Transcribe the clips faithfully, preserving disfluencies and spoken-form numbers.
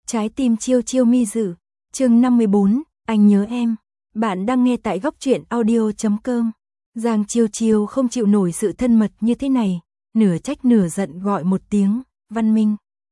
Trái tim chiêu chiêu mi dự, chương năm mươi bốn, anh nhớ em. Bạn đang nghe tại góc truyện audio chấm com. Giang Chiêu Chiêu không chịu nổi sự thân mật như thế này, nửa trách nửa giận gọi một tiếng, Văn Minh.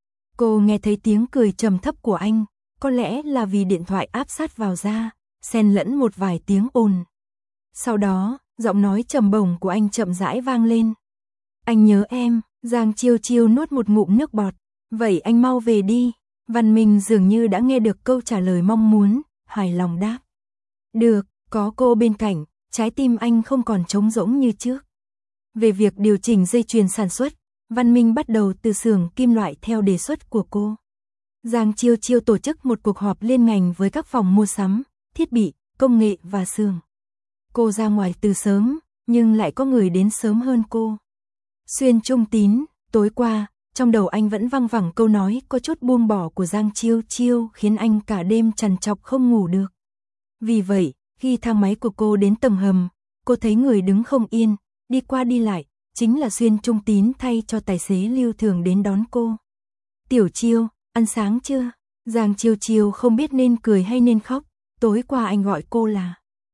Cô nghe thấy tiếng cười trầm thấp của anh, có lẽ là vì điện thoại áp sát vào da, xen lẫn một vài tiếng ồn. Sau đó, giọng nói trầm bổng của anh chậm rãi vang lên. Anh nhớ em. Giang Chiêu Chiêu nuốt một ngụm nước bọt. Vậy anh mau về đi. Văn Minh dường như đã nghe được câu trả lời mong muốn, hài lòng đáp. Được, có cô bên cạnh, trái tim anh không còn trống rỗng như trước. Về việc điều chỉnh dây chuyền sản xuất, Văn Minh bắt đầu từ xưởng kim loại theo đề xuất của cô. Giang Chiêu Chiêu tổ chức một cuộc họp liên ngành với các phòng mua sắm, thiết bị, công nghệ và xưởng. Cô ra ngoài từ sớm, nhưng lại có người đến sớm hơn cô. Xuyên Trung Tín, tối qua, trong đầu anh vẫn văng vẳng câu nói có chút buông bỏ của Giang Chiêu Chiêu khiến anh cả đêm trằn trọc không ngủ được. Vì vậy, khi thang máy của cô đến tầng hầm, cô thấy người đứng không yên, đi qua đi lại, chính là Xuyên Trung Tín thay cho tài xế Lưu Thường đến đón cô. Tiểu Chiêu, ăn sáng chưa? Giang Chiêu Chiêu không biết nên cười hay nên khóc, tối qua anh gọi cô là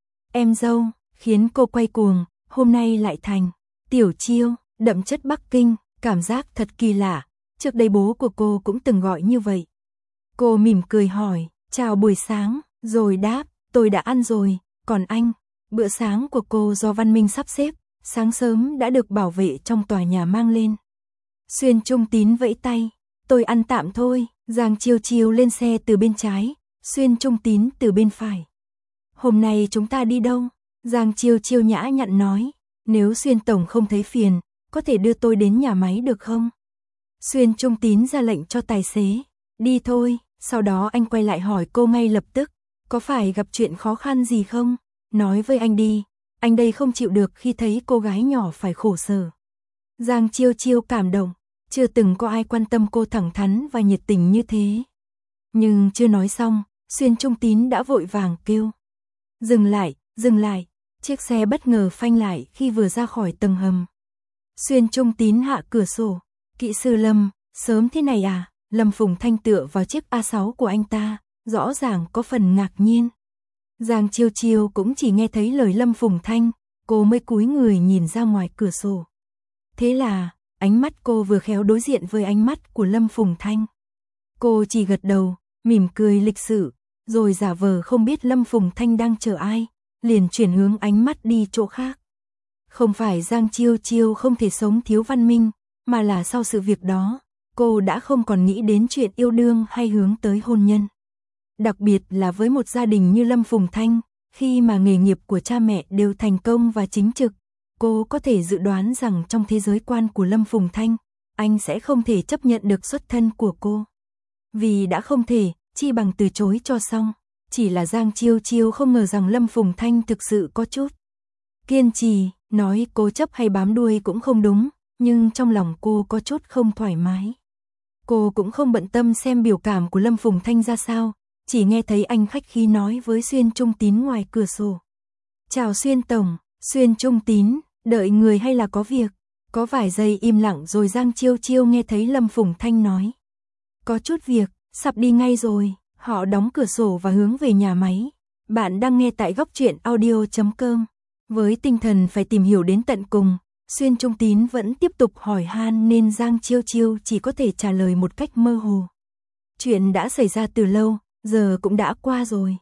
em dâu, khiến cô quay cuồng, hôm nay lại thành Tiểu Chiêu. Đậm chất Bắc Kinh, cảm giác thật kỳ lạ, trước đây bố của cô cũng từng gọi như vậy. Cô mỉm cười hỏi, chào buổi sáng, rồi đáp, tôi đã ăn rồi, còn anh? Bữa sáng của cô do Văn Minh sắp xếp, sáng sớm đã được bảo vệ trong tòa nhà mang lên. Xuyên Trung Tín vẫy tay, tôi ăn tạm thôi. Giang Chiêu Chiêu lên xe từ bên trái, Xuyên Trung Tín từ bên phải. Hôm nay chúng ta đi đâu? Giang Chiêu Chiêu nhã nhặn nói, nếu Xuyên Tổng không thấy phiền, có thể đưa tôi đến nhà máy được không? Xuyên Trung Tín ra lệnh cho tài xế, đi thôi. Sau đó anh quay lại hỏi cô ngay lập tức, có phải gặp chuyện khó khăn gì không? Nói với anh đi, anh đây không chịu được khi thấy cô gái nhỏ phải khổ sở. Giang Chiêu Chiêu cảm động, chưa từng có ai quan tâm cô thẳng thắn và nhiệt tình như thế. Nhưng chưa nói xong, Xuyên Trung Tín đã vội vàng kêu. Dừng lại, dừng lại, chiếc xe bất ngờ phanh lại khi vừa ra khỏi tầng hầm. Xuyên Trung Tín hạ cửa sổ, kỹ sư Lâm, sớm thế này à? Lâm Phùng Thanh tựa vào chiếc A sáu của anh ta, rõ ràng có phần ngạc nhiên. Giang Chiêu Chiêu cũng chỉ nghe thấy lời Lâm Phùng Thanh, cô mới cúi người nhìn ra ngoài cửa sổ. Thế là, ánh mắt cô vừa khéo đối diện với ánh mắt của Lâm Phùng Thanh. Cô chỉ gật đầu, mỉm cười lịch sự, rồi giả vờ không biết Lâm Phùng Thanh đang chờ ai, liền chuyển hướng ánh mắt đi chỗ khác. Không phải Giang Chiêu Chiêu không thể sống thiếu Văn Minh, mà là sau sự việc đó, cô đã không còn nghĩ đến chuyện yêu đương hay hướng tới hôn nhân. Đặc biệt là với một gia đình như Lâm Phùng Thanh, khi mà nghề nghiệp của cha mẹ đều thành công và chính trực, cô có thể dự đoán rằng trong thế giới quan của Lâm Phùng Thanh, anh sẽ không thể chấp nhận được xuất thân của cô. Vì đã không thể, chi bằng từ chối cho xong. Chỉ là Giang Chiêu Chiêu không ngờ rằng Lâm Phùng Thanh thực sự có chút kiên trì. Nói cố chấp hay bám đuôi cũng không đúng, nhưng trong lòng cô có chút không thoải mái. Cô cũng không bận tâm xem biểu cảm của Lâm Phùng Thanh ra sao, chỉ nghe thấy anh khách khí nói với Xuyên Trung Tín ngoài cửa sổ. Chào Xuyên Tổng. Xuyên Trung Tín, đợi người hay là có việc? Có vài giây im lặng rồi Giang Chiêu Chiêu nghe thấy Lâm Phùng Thanh nói. Có chút việc, sắp đi ngay rồi. Họ đóng cửa sổ và hướng về nhà máy. Bạn đang nghe tại góc truyện audio chấm com. Với tinh thần phải tìm hiểu đến tận cùng, Xuyên Trung Tín vẫn tiếp tục hỏi han nên Giang Chiêu Chiêu chỉ có thể trả lời một cách mơ hồ. Chuyện đã xảy ra từ lâu, giờ cũng đã qua rồi.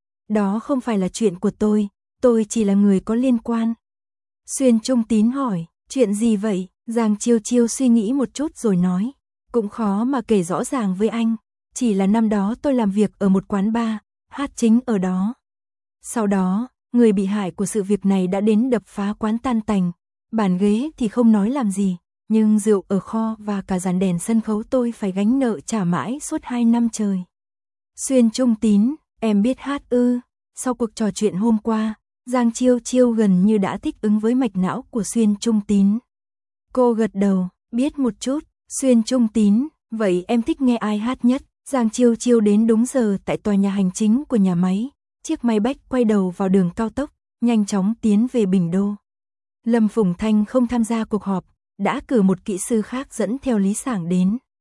Đó không phải là chuyện của tôi, tôi chỉ là người có liên quan. Xuyên Trung Tín hỏi, chuyện gì vậy? Giang Chiêu Chiêu suy nghĩ một chút rồi nói, cũng khó mà kể rõ ràng với anh, chỉ là năm đó tôi làm việc ở một quán bar, hát chính ở đó. Sau đó, người bị hại của sự việc này đã đến đập phá quán tan tành, bàn ghế thì không nói làm gì, nhưng rượu ở kho và cả dàn đèn sân khấu tôi phải gánh nợ trả mãi suốt hai năm trời. Xuyên Trung Tín, em biết hát ư? Sau cuộc trò chuyện hôm qua, Giang Chiêu Chiêu gần như đã thích ứng với mạch não của Xuyên Trung Tín. Cô gật đầu, biết một chút. Xuyên Trung Tín, vậy em thích nghe ai hát nhất? Giang Chiêu Chiêu đến đúng giờ tại tòa nhà hành chính của nhà máy. Chiếc máy bách quay đầu vào đường cao tốc, nhanh chóng tiến về Bình Đô. Lâm Phùng Thanh không tham gia cuộc họp, đã cử một kỹ sư khác dẫn theo Lý Sảng đến.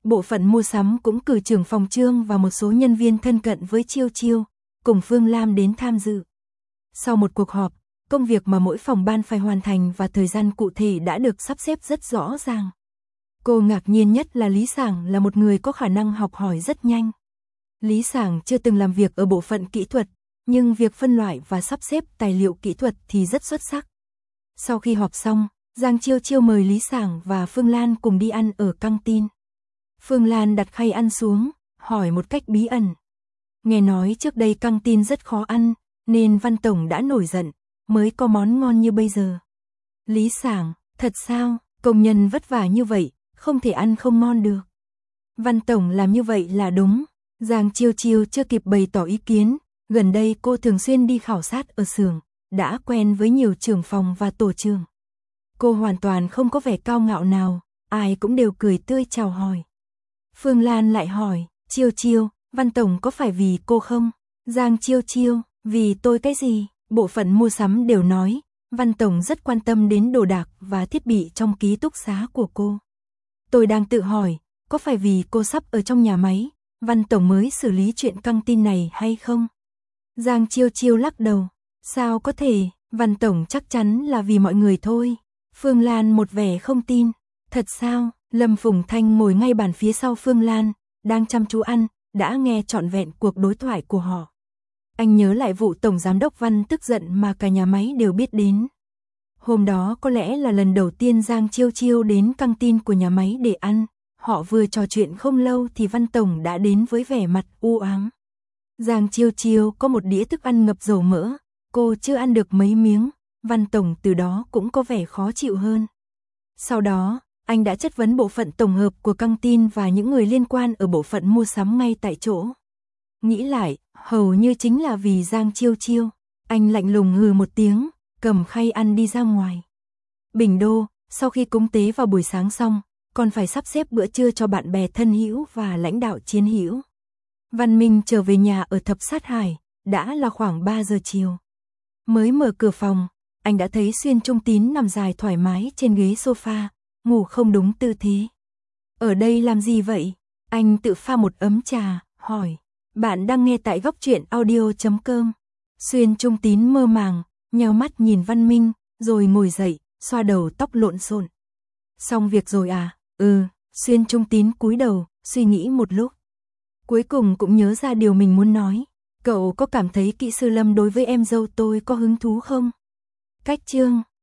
Bộ phận mua sắm cũng cử trưởng phòng Trương và một số nhân viên thân cận với Chiêu Chiêu, cùng Phương Lam đến tham dự. Sau một cuộc họp, công việc mà mỗi phòng ban phải hoàn thành và thời gian cụ thể đã được sắp xếp rất rõ ràng. Cô ngạc nhiên nhất là Lý Sảng là một người có khả năng học hỏi rất nhanh. Lý Sảng chưa từng làm việc ở bộ phận kỹ thuật, nhưng việc phân loại và sắp xếp tài liệu kỹ thuật thì rất xuất sắc. Sau khi họp xong, Giang Chiêu Chiêu mời Lý Sảng và Phương Lan cùng đi ăn ở căng tin. Phương Lan đặt khay ăn xuống, hỏi một cách bí ẩn. Nghe nói trước đây căng tin rất khó ăn, nên Văn Tổng đã nổi giận, mới có món ngon như bây giờ. Lý Sảng, thật sao, công nhân vất vả như vậy, không thể ăn không ngon được. Văn Tổng làm như vậy là đúng. Giang Chiêu Chiêu chưa kịp bày tỏ ý kiến, gần đây cô thường xuyên đi khảo sát ở xưởng, đã quen với nhiều trưởng phòng và tổ trưởng. Cô hoàn toàn không có vẻ cao ngạo nào, ai cũng đều cười tươi chào hỏi. Phương Lan lại hỏi, Chiêu Chiêu, Văn Tổng có phải vì cô không? Giang Chiêu Chiêu, vì tôi cái gì? Bộ phận mua sắm đều nói, Văn Tổng rất quan tâm đến đồ đạc và thiết bị trong ký túc xá của cô. Tôi đang tự hỏi, có phải vì cô sắp ở trong nhà máy, Văn Tổng mới xử lý chuyện căng tin này hay không? Giang Chiêu Chiêu lắc đầu, sao có thể, Văn Tổng chắc chắn là vì mọi người thôi. Phương Lan một vẻ không tin, thật sao? Lâm Phùng Thanh ngồi ngay bàn phía sau Phương Lan, đang chăm chú ăn, đã nghe trọn vẹn cuộc đối thoại của họ. Anh nhớ lại vụ Tổng Giám đốc Văn tức giận mà cả nhà máy đều biết đến. Hôm đó có lẽ là lần đầu tiên Giang Chiêu Chiêu đến căng tin của nhà máy để ăn. Họ vừa trò chuyện không lâu thì Văn Tổng đã đến với vẻ mặt u ám. Giang Chiêu Chiêu có một đĩa thức ăn ngập dầu mỡ, cô chưa ăn được mấy miếng, Văn Tổng từ đó cũng có vẻ khó chịu hơn. Sau đó, anh đã chất vấn bộ phận tổng hợp của căng tin và những người liên quan ở bộ phận mua sắm ngay tại chỗ. Nghĩ lại, hầu như chính là vì Giang Chiêu Chiêu, anh lạnh lùng hừ một tiếng, cầm khay ăn đi ra ngoài. Bình Đô, sau khi cúng tế vào buổi sáng xong, còn phải sắp xếp bữa trưa cho bạn bè thân hữu và lãnh đạo chiến hữu. Văn Minh trở về nhà ở Thập Sát Hải, đã là khoảng ba giờ chiều. Mới mở cửa phòng, anh đã thấy Xuyên Trung Tín nằm dài thoải mái trên ghế sofa, ngủ không đúng tư thế. Ở đây làm gì vậy? Anh tự pha một ấm trà, hỏi. Bạn đang nghe tại góc truyện audio chấm com. Xuyên Trung Tín mơ màng, nheo mắt nhìn Văn Minh, rồi ngồi dậy, xoa đầu tóc lộn xộn. Xong việc rồi à? Ừ, Xuyên Trung Tín cúi đầu, suy nghĩ một lúc. Cuối cùng cũng nhớ ra điều mình muốn nói. Cậu có cảm thấy kỹ sư Lâm đối với em dâu tôi có hứng thú không? Cách chương